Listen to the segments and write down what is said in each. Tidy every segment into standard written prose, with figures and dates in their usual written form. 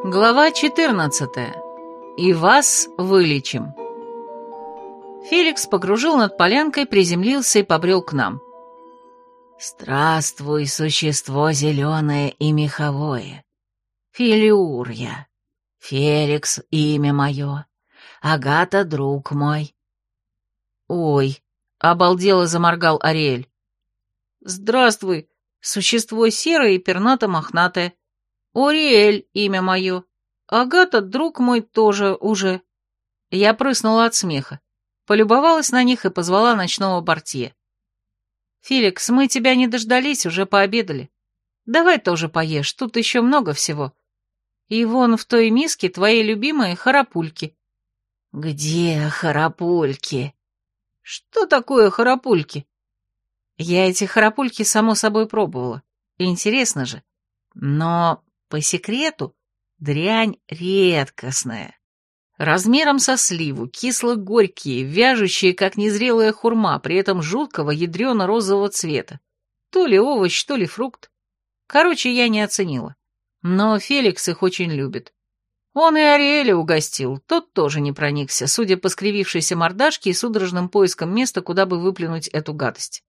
Глава 14. И вас вылечим. Феликс покружил над полянкой, приземлился и побрел к нам. «Здравствуй, существо зеленое и меховое. Филиур я. Феликс — имя мое. Агата — друг мой». «Ой», — обалдело заморгал Ариэль. «Здравствуй, существо серое и пернато-мохнатое. Ориэль — имя мое. Агата — друг мой тоже уже». Я прыснула от смеха, полюбовалась на них и позвала ночного портье. «Феликс, мы тебя не дождались, уже пообедали. Давай тоже поешь, тут еще много всего. И вон в той миске твои любимые харапульки». «Где харапульки?» «Что такое харапульки?» Я эти харапульки, само собой, пробовала. Интересно же. Но, по секрету, дрянь редкостная. Размером со сливу, кисло-горькие, вяжущие, как незрелая хурма, при этом жуткого ядрено-розового цвета. То ли овощ, то ли фрукт. Короче, я не оценила. Но Феликс их очень любит. Он и Ариэля угостил, тот тоже не проникся, судя по скривившейся мордашке и судорожным поиском места, куда бы выплюнуть эту гадость.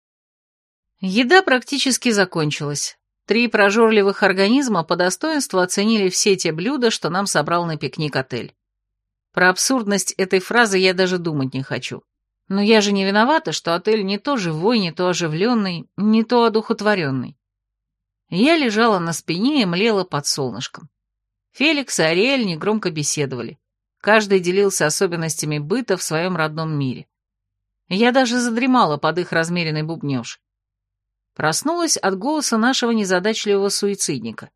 Еда практически закончилась. 3 прожорливых организма по достоинству оценили все те блюда, что нам собрал на пикник отель. Про абсурдность этой фразы я даже думать не хочу. Но я же не виновата, что отель не то живой, не то оживленный, не то одухотворенный. Я лежала на спине и млела под солнышком. Феликс и Ариэль негромко беседовали. Каждый делился особенностями быта в своем родном мире. Я даже задремала под их размеренный бубнёж. Проснулась от голоса нашего незадачливого суицидника.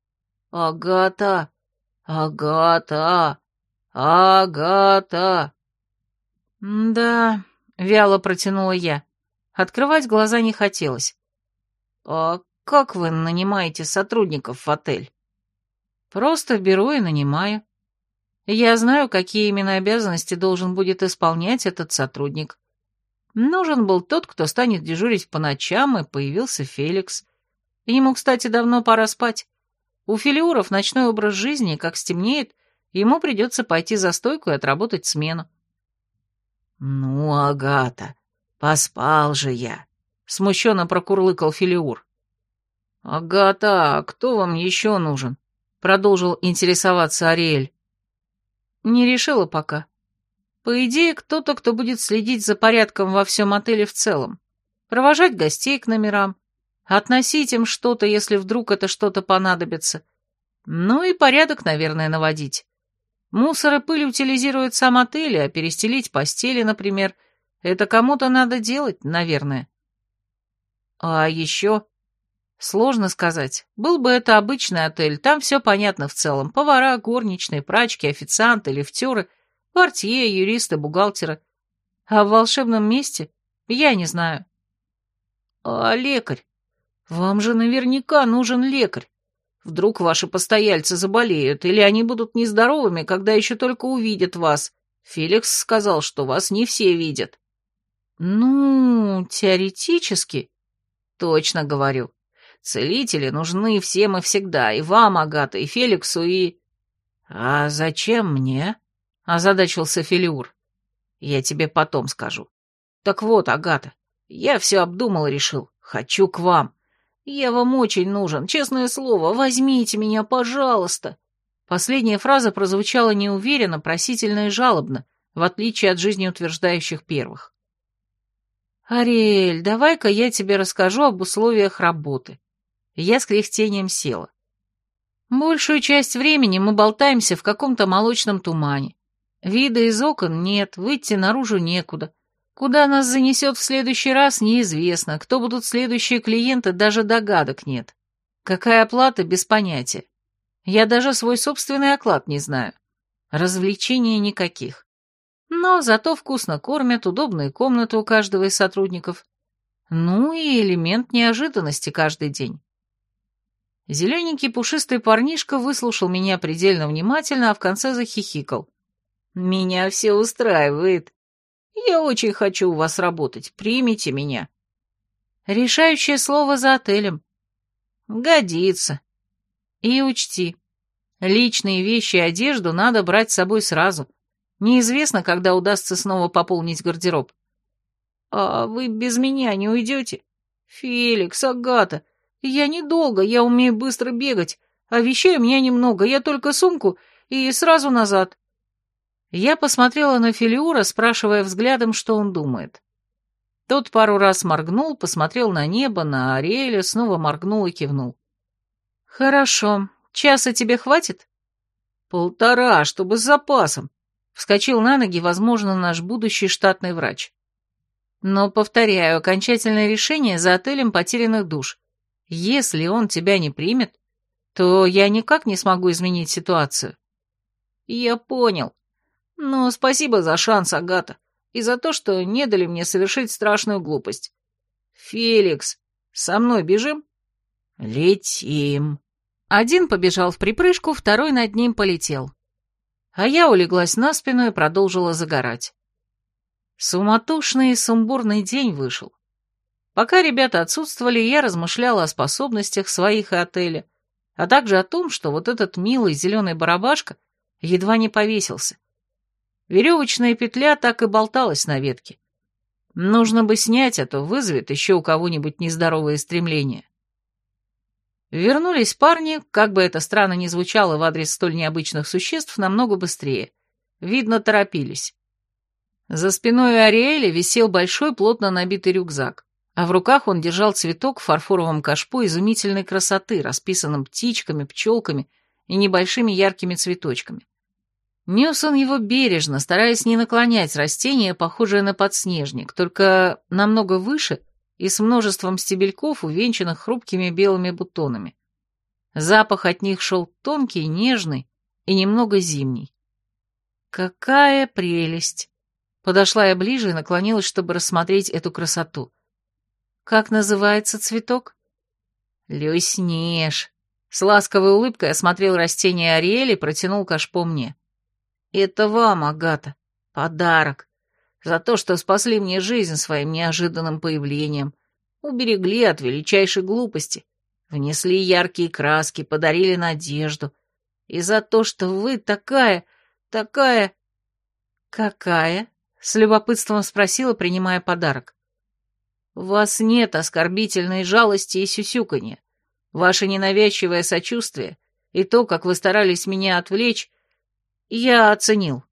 «Агата! Агата! Агата!» «Да», — вяло протянула я. Открывать глаза не хотелось. «А как вы нанимаете сотрудников в отель?» «Просто беру и нанимаю. Я знаю, какие именно обязанности должен будет исполнять этот сотрудник. Нужен был тот, кто станет дежурить по ночам, и появился Феликс. Ему, кстати, давно пора спать. У Филиуров ночной образ жизни, как стемнеет, ему придется пойти за стойку и отработать смену». «Ну, Агата, поспал же я», — смущенно прокурлыкал Филиур. «Агата, а кто вам еще нужен?» — продолжил интересоваться Ариэль. «Не решила пока. По идее, кто-то, кто будет следить за порядком во всем отеле в целом, провожать гостей к номерам, относить им что-то, если вдруг это что-то понадобится. Ну и порядок, наверное, наводить. Мусор и пыль утилизирует сам отель, а перестелить постели, например, это кому-то надо делать, наверное. А еще... Сложно сказать. Был бы это обычный отель, там все понятно в целом. Повара, горничные, прачки, официанты, лифтеры, портье, юристы, бухгалтеры. А в волшебном месте я не знаю. А лекарь? Вам же наверняка нужен лекарь. Вдруг ваши постояльцы заболеют, или они будут нездоровыми, когда еще только увидят вас. Феликс сказал, что вас не все видят. Ну, теоретически. Точно говорю. Целители нужны всем и всегда, и вам, Агата, и Феликсу, и... «А зачем мне?» — озадачился Филиур. «Я тебе потом скажу. Так вот, Агата, я все обдумал и решил. Хочу к вам. Я вам очень нужен, честное слово, возьмите меня, пожалуйста». Последняя фраза прозвучала неуверенно, просительно и жалобно, в отличие от жизнеутверждающих первых. «Ариэль, давай-ка я тебе расскажу об условиях работы». Я с кряхтением села. Большую часть времени мы болтаемся в каком-то молочном тумане. Вида из окон нет, выйти наружу некуда. Куда нас занесет в следующий раз, неизвестно. Кто будут следующие клиенты, даже догадок нет. Какая оплата, без понятия. Я даже свой собственный оклад не знаю. Развлечений никаких. Но зато вкусно кормят, удобные комнаты у каждого из сотрудников. Ну и элемент неожиданности каждый день. Зелененький пушистый парнишка выслушал меня предельно внимательно, а в конце захихикал. «Меня все устраивает. Я очень хочу у вас работать. Примите меня». Решающее слово за отелем. Годится. И учти, Личные вещи и одежду надо брать с собой сразу. Неизвестно, когда удастся снова пополнить гардероб. А вы без меня не уйдете? Феликс, Агата, я недолго, я умею быстро бегать, а вещей у меня немного, я только сумку и сразу назад. Я посмотрела на Фелиура, спрашивая взглядом, что он думает. Тот пару раз моргнул, посмотрел на небо, на Ариэля, снова моргнул и кивнул. «Хорошо. Часа тебе хватит?» 1,5, чтобы с запасом», — вскочил на ноги, возможно, наш будущий штатный врач. «Но, повторяю, окончательное решение за отелем потерянных душ. Если он тебя не примет, то я никак не смогу изменить ситуацию». «Я понял. Но спасибо за шанс, Агата, и за то, что не дали мне совершить страшную глупость. Феликс, со мной бежим?» «Летим». Один побежал в припрыжку, второй над ним полетел. А я улеглась на спину и продолжила загорать. Суматошный и сумбурный день вышел. Пока ребята отсутствовали, я размышляла о способностях своих и отеля, а также о том, что вот этот милый зеленый барабашка едва не повесился. Веревочная петля так и болталась на ветке. Нужно бы снять, а то вызовет еще у кого-нибудь нездоровые стремления. Вернулись парни, как бы это странно ни звучало в адрес столь необычных существ, намного быстрее. Видно, торопились. За спиной у Ариэля висел большой плотно набитый рюкзак, а в руках он держал цветок в фарфоровом кашпо изумительной красоты, расписанном птичками, пчелками и небольшими яркими цветочками. Нес он его бережно, стараясь не наклонять растение, похожее на подснежник, только намного выше и с множеством стебельков, увенчанных хрупкими белыми бутонами. Запах от них шел тонкий, нежный и немного зимний. Какая прелесть! Подошла я ближе и наклонилась, чтобы рассмотреть эту красоту. Как называется цветок? Люснеж. С ласковой улыбкой осмотрел растение Ариэль и протянул кашпо мне. Это вам, Агата, подарок. За то, что спасли мне жизнь своим неожиданным появлением, уберегли от величайшей глупости, внесли яркие краски, подарили надежду. И за то, что вы такая... Какая? С любопытством спросила, принимая подарок. У вас нет оскорбительной жалости и сюсюканья. Ваше ненавязчивое сочувствие и то, как вы старались меня отвлечь, я оценил.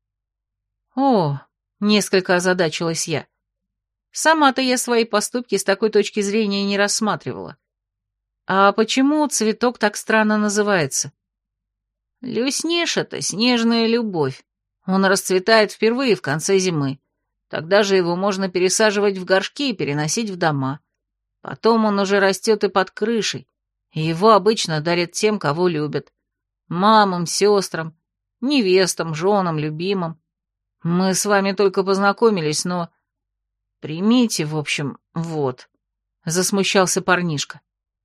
О, несколько озадачилась я. Сама-то я свои поступки с такой точки зрения не рассматривала. А почему цветок так странно называется? Люснеж — это снежная любовь. Он расцветает впервые в конце зимы. Тогда же его можно пересаживать в горшки и переносить в дома. Потом он уже растет и под крышей, и его обычно дарят тем, кого любят. Мамам, сестрам, невестам, женам, любимым. Мы с вами только познакомились, но... Примите, в общем, вот. Засмущался парнишка.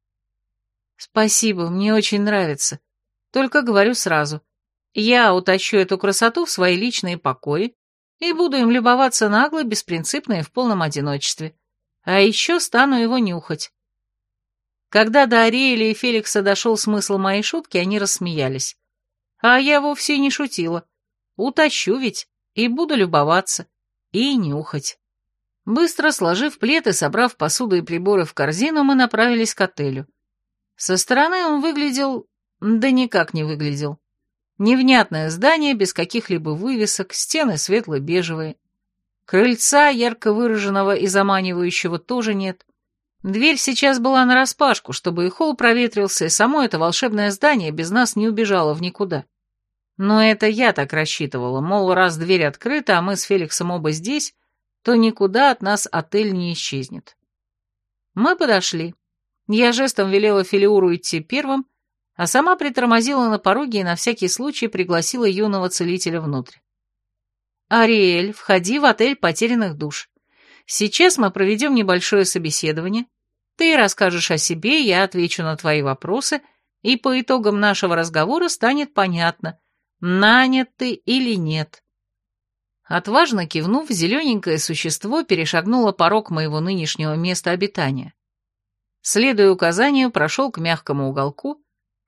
Спасибо, мне очень нравится. Только говорю сразу. Я утащу эту красоту в свои личные покои и буду им любоваться нагло, беспринципно и в полном одиночестве. А еще стану его нюхать. Когда до Ариэля и Феликса дошел смысл моей шутки, они рассмеялись. А я вовсе не шутила. Утащу ведь, и буду любоваться, и нюхать. Быстро сложив плед и собрав посуду и приборы в корзину, мы направились к отелю. Со стороны он выглядел... да никак не выглядел. Невнятное здание, без каких-либо вывесок, стены светло-бежевые. Крыльца, ярко выраженного и заманивающего, тоже нет. Дверь сейчас была нараспашку, чтобы и холл проветрился, и само это волшебное здание без нас не убежало в никуда. Но это я так рассчитывала, мол, раз дверь открыта, а мы с Феликсом оба здесь, то никуда от нас отель не исчезнет. Мы подошли. Я жестом велела Фелиуру идти первым, а сама притормозила на пороге и на всякий случай пригласила юного целителя внутрь. «Ариэль, входи в отель потерянных душ. Сейчас мы проведем небольшое собеседование. Ты расскажешь о себе, я отвечу на твои вопросы, и по итогам нашего разговора станет понятно, нанят ты или нет». Отважно кивнув, зелененькое существо перешагнуло порог моего нынешнего места обитания. Следуя указанию, прошел к мягкому уголку,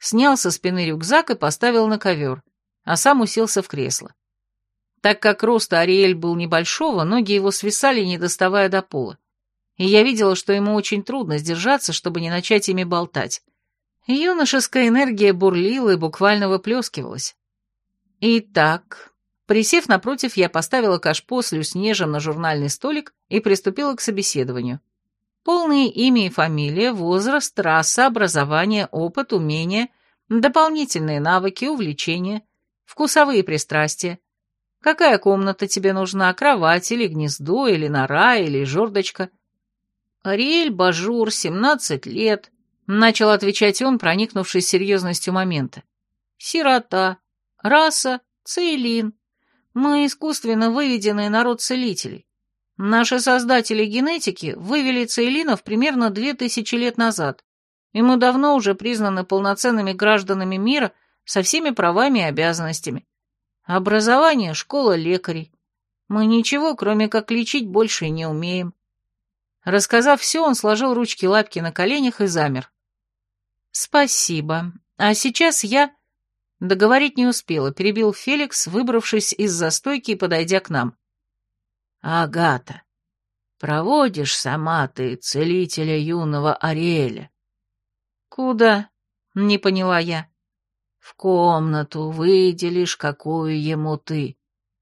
снял со спины рюкзак и поставил на ковер, а сам уселся в кресло. Так как рост Ариэль был небольшого, ноги его свисали, не доставая до пола, и я видела, что ему очень трудно сдержаться, чтобы не начать ими болтать. Юношеская энергия бурлила и буквально выплескивалась. Итак, присев напротив, я поставила кашпо с люснежем на журнальный столик и приступила к собеседованию. Полное имя и фамилия, возраст, раса, образование, опыт, умения, дополнительные навыки, увлечения, вкусовые пристрастия. Какая комната тебе нужна, кровать или гнездо, или нора, или жердочка? Ариэль Бажур, 17 лет, начал отвечать он, проникнувшись серьезностью момента. Сирота, раса, цейлин. Мы искусственно выведенный народ целителей. Наши создатели генетики вывели цейлинов примерно 2000 лет назад, и мы давно уже признаны полноценными гражданами мира со всеми правами и обязанностями. Образование — школа лекарей. Мы ничего, кроме как лечить, больше не умеем. Рассказав все, он сложил ручки-лапки на коленях и замер. «Спасибо. А сейчас я...» Договорить не успела, перебил Феликс, выбравшись из застойки и подойдя к нам. «Агата, проводишь сама ты целителя юного Ариэля?» «Куда?» — не поняла я. «В комнату выделишь, какую ему ты».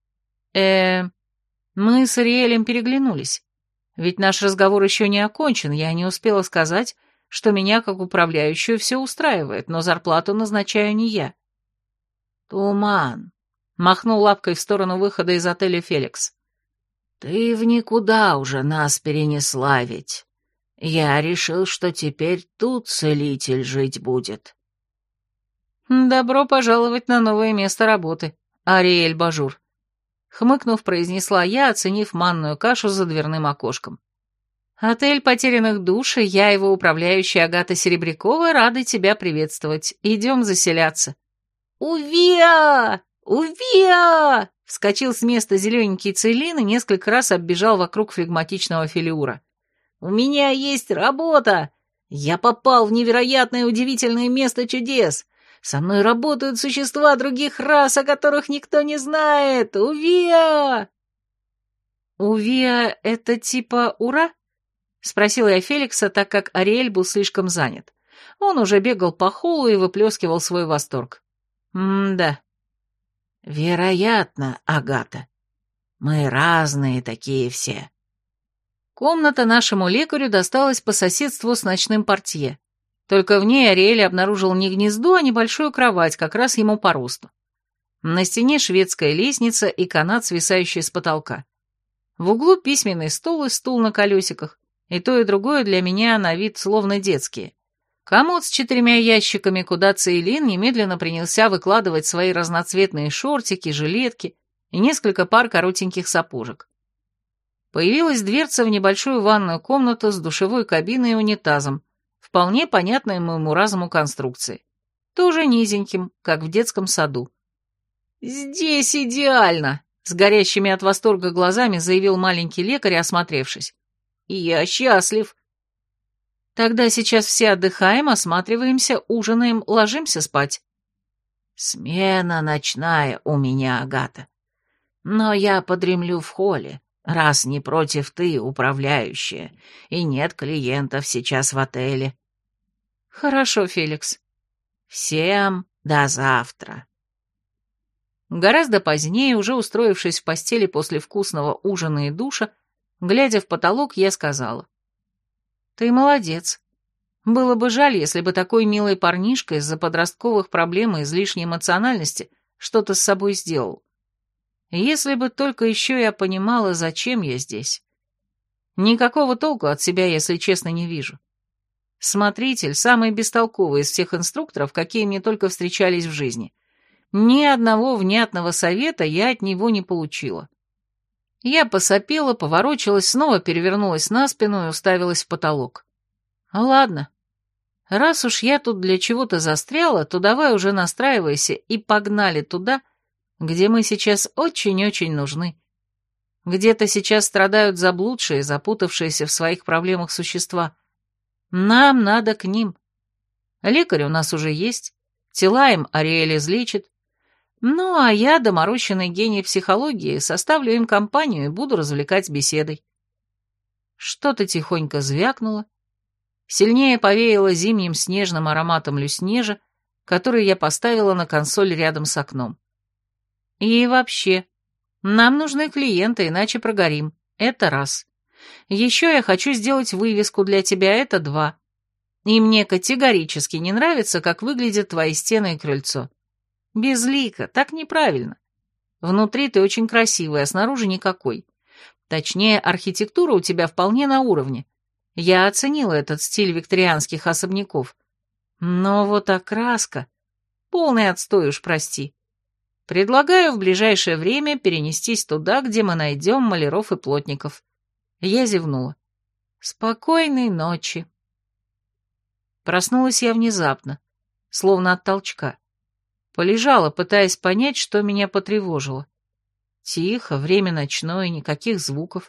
Мы с Ариэлем переглянулись. Ведь наш разговор еще не окончен, я не успела сказать, что меня, как управляющую, все устраивает, но зарплату назначаю не я. «Туман», — махнул лапкой в сторону выхода из отеля Феликс. «Ты в никуда уже нас перенесла ведь. Я решил, что теперь тут целитель жить будет». «Добро пожаловать на новое место работы, Ариэль Бажур», — хмыкнув, произнесла я, оценив манную кашу за дверным окошком. «Отель потерянных душ, и я, его управляющая Агата Серебрякова, рады тебя приветствовать. Идем заселяться». «Увиа! Увиа!» — вскочил с места зелененький Цейлин и несколько раз оббежал вокруг флегматичного Филиура. «У меня есть работа! Я попал в невероятное удивительное место чудес! Со мной работают существа других рас, о которых никто не знает! Увиа!» «Увиа — это типа ура?» — спросила я Феликса, так как Ариэль был слишком занят. Он уже бегал по холлу и выплескивал свой восторг. «М-да». «Вероятно, Агата. Мы разные такие все». Комната нашему лекарю досталась по соседству с ночным портье. Только в ней Ариэль обнаружил не гнездо, а небольшую кровать, как раз ему по росту. На стене шведская лестница и канат, свисающий с потолка. В углу письменный стол и стул на колесиках, и то и другое для меня на вид словно детские. Комод с 4 ящиками, куда Цейлин немедленно принялся выкладывать свои разноцветные шортики, жилетки и несколько пар коротеньких сапожек. Появилась дверца в небольшую ванную комнату с душевой кабиной и унитазом, вполне понятной моему разуму конструкции. Тоже низеньким, как в детском саду. «Здесь идеально!» — с горящими от восторга глазами заявил маленький лекарь, осмотревшись. «Я счастлив!» «Тогда сейчас все отдыхаем, осматриваемся, ужинаем, ложимся спать». «Смена ночная у меня, Агата. Но я подремлю в холле, раз не против ты, управляющая, и нет клиентов сейчас в отеле». «Хорошо, Феликс». «Всем до завтра». Гораздо позднее, уже устроившись в постели после вкусного ужина и душа, глядя в потолок, я сказала: «Ты молодец. Было бы жаль, если бы такой милый парнишка из-за подростковых проблем и излишней эмоциональности что-то с собой сделал. Если бы только еще я понимала, зачем я здесь. Никакого толку от себя, если честно, не вижу. Смотритель самый бестолковый из всех инструкторов, какие мне только встречались в жизни. Ни одного внятного совета я от него не получила». Я посопела, поворочилась, снова перевернулась на спину и уставилась в потолок. «Ладно. Раз уж я тут для чего-то застряла, то давай уже настраивайся и погнали туда, где мы сейчас очень-очень нужны. Где-то сейчас страдают заблудшие, запутавшиеся в своих проблемах существа. Нам надо к ним. Лекарь у нас уже есть. Тела им Ариэль излечит. Ну, а я, доморощенный гений психологии, составлю им компанию и буду развлекать беседой. Что-то тихонько звякнуло. Сильнее повеяло зимним снежным ароматом люснежа, который я поставила на консоль рядом с окном. И вообще, нам нужны клиенты, иначе прогорим. Это раз. Еще я хочу сделать вывеску для тебя, это два. И мне категорически не нравится, как выглядят твои стены и крыльцо. Безлико, так неправильно. Внутри ты очень красивый, а снаружи никакой. Точнее, архитектура у тебя вполне на уровне. Я оценила этот стиль викторианских особняков. Но вот окраска... Полный отстой уж, прости. Предлагаю в ближайшее время перенестись туда, где мы найдем маляров и плотников. Я зевнула. Спокойной ночи. Проснулась я внезапно, словно от толчка. Полежала, пытаясь понять, что меня потревожило. Тихо, время ночное, никаких звуков.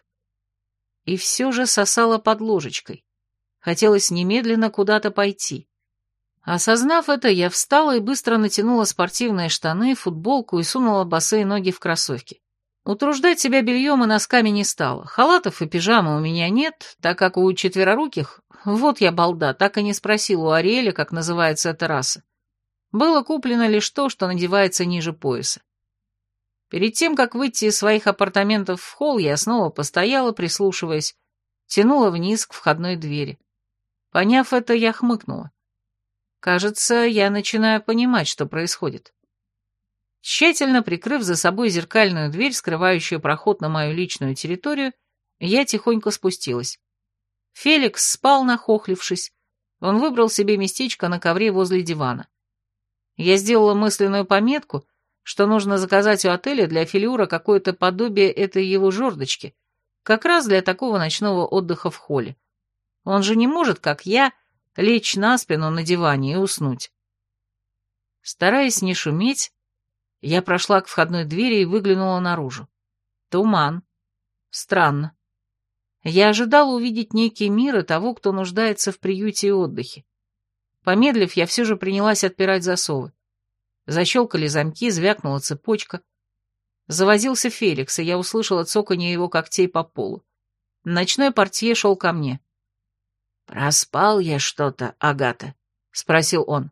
И все же сосала под ложечкой. Хотелось немедленно куда-то пойти. Осознав это, я встала и быстро натянула спортивные штаны, футболку и сунула босые ноги в кроссовки. Утруждать себя бельем и носками не стала. Халатов и пижамы у меня нет, так как у четвероруких, вот я балда, так и не спросила у Ариэля, как называется эта раса. Было куплено лишь то, что надевается ниже пояса. Перед тем, как выйти из своих апартаментов в холл, я снова постояла, прислушиваясь, тянула вниз к входной двери. Поняв это, я хмыкнула. Кажется, я начинаю понимать, что происходит. Тщательно прикрыв за собой зеркальную дверь, скрывающую проход на мою личную территорию, я тихонько спустилась. Феликс спал, нахохлившись. Он выбрал себе местечко на ковре возле дивана. Я сделала мысленную пометку, что нужно заказать у отеля для Филиура какое-то подобие этой его жердочки, как раз для такого ночного отдыха в холле. Он же не может, как я, лечь на спину на диване и уснуть. Стараясь не шуметь, я прошла к входной двери и выглянула наружу. Туман. Странно. Я ожидала увидеть некий мир и того, кто нуждается в приюте и отдыхе. Помедлив, я все же принялась отпирать засовы. Защелкали замки, звякнула цепочка. Завозился Феликс, и я услышала цоканье его когтей по полу. Ночной портье шел ко мне. «Проспал я что-то, Агата?» — спросил он.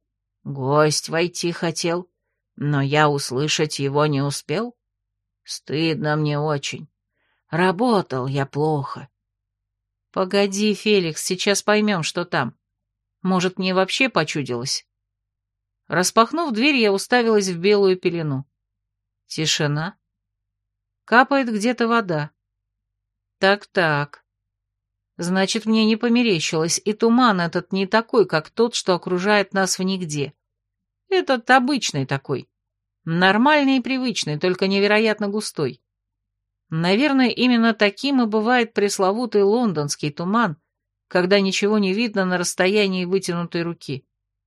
«Гость войти хотел, но я услышать его не успел. Стыдно мне очень. Работал я плохо». «Погоди, Феликс, сейчас поймем, что там. Может, мне вообще почудилось?» Распахнув дверь, я уставилась в белую пелену. Тишина. Капает где-то вода. Так-так. Значит, мне не померещилось, и туман этот не такой, как тот, что окружает нас в нигде. Этот обычный такой. Нормальный и привычный, только невероятно густой. Наверное, именно таким и бывает пресловутый лондонский туман, когда ничего не видно на расстоянии вытянутой руки.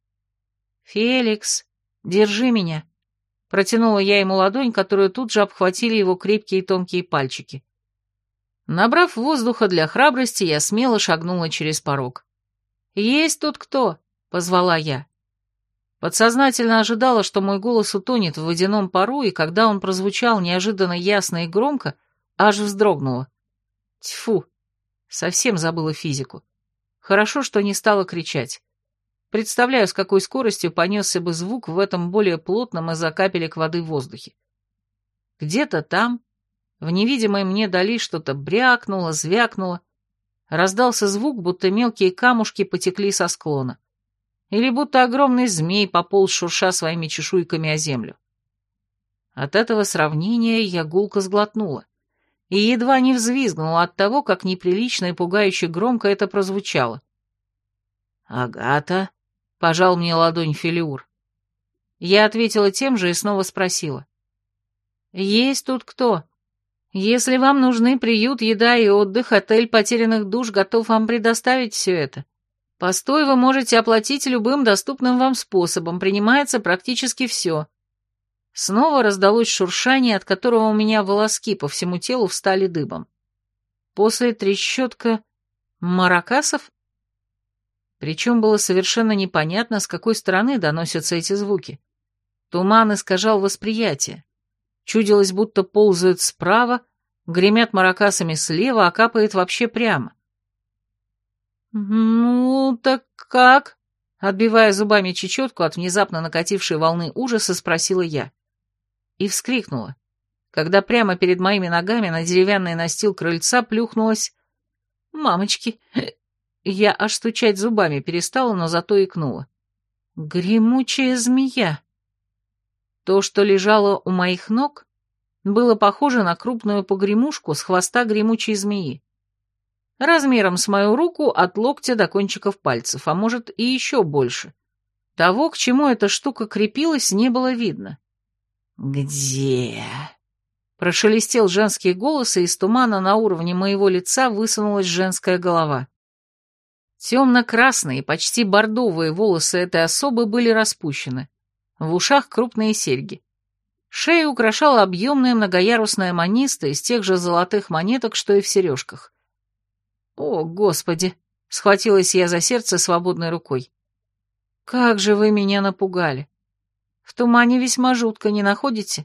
«Феликс, держи меня», — протянула я ему ладонь, которую тут же обхватили его крепкие тонкие пальчики. Набрав воздуха для храбрости, я смело шагнула через порог. «Есть тут кто?» — позвала я. Подсознательно ожидала, что мой голос утонет в водяном пару, и когда он прозвучал неожиданно ясно и громко, аж вздрогнула. Тьфу, совсем забыла физику. Хорошо, что не стала кричать. Представляю, с какой скоростью понесся бы звук в этом более плотном из-за капелек воды воздухе. Где-то там, в невидимой мне дали, что-то брякнуло, звякнуло. Раздался звук, будто мелкие камушки потекли со склона. Или будто огромный змей пополз, шурша своими чешуйками о землю. От этого сравнения я гулко сглотнула и едва не взвизгнула от того, как неприлично и пугающе громко это прозвучало. «Агата?» — пожал мне ладонь Филиур. Я ответила тем же и снова спросила. «Есть тут кто? Если вам нужны приют, еда и отдых, отель потерянных душ готов вам предоставить все это. Постой вы можете оплатить любым доступным вам способом, принимается практически все». Снова раздалось шуршание, от которого у меня волоски по всему телу встали дыбом. После трещотка маракасов? Причем было совершенно непонятно, с какой стороны доносятся эти звуки. Туман искажал восприятие. Чудилось, будто ползают справа, гремят маракасами слева, а капает вообще прямо. «Ну, так как?» Отбивая зубами чечетку от внезапно накатившей волны ужаса, спросила я. И вскрикнула, когда прямо перед моими ногами на деревянный настил крыльца плюхнулась... «Мамочки!» Я аж стучать зубами перестала, но зато икнула. «Гремучая змея!» То, что лежало у моих ног, было похоже на крупную погремушку с хвоста гремучей змеи. Размером с мою руку от локтя до кончиков пальцев, а может и еще больше. Того, к чему эта штука крепилась, не было видно. «Где?» Прошелестел женский голос, и из тумана на уровне моего лица высунулась женская голова. Темно-красные, почти бордовые волосы этой особы были распущены. В ушах крупные серьги. Шею украшала объемная многоярусная маниста из тех же золотых монеток, что и в сережках. «О, Господи!» — схватилась я за сердце свободной рукой. «Как же вы меня напугали! В тумане весьма жутко, не находите?»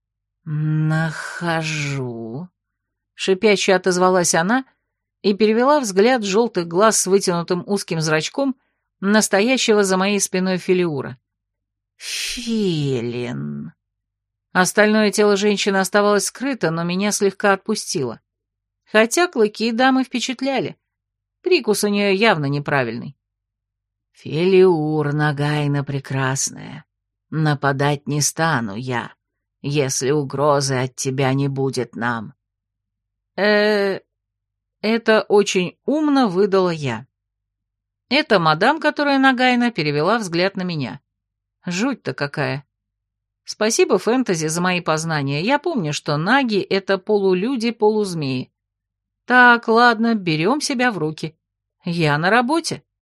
«Нахожу», — шипяще отозвалась она и перевела взгляд желтых глаз с вытянутым узким зрачком настоящего за моей спиной Филиура. «Филин». Остальное тело женщины оставалось скрыто, но меня слегка отпустило. Хотя клыки дамы впечатляли. Прикус у нее явно неправильный. «Филиур, Нагайна прекрасная, нападать не стану я, если угрозы от тебя не будет нам». Это очень умно выдала я. Это мадам, которая Нагайна, перевела взгляд на меня. Жуть-то какая. Спасибо фэнтези за мои познания. Я помню, что наги — это полулюди-полузмеи. Так, ладно, берем себя в руки. Я на работе.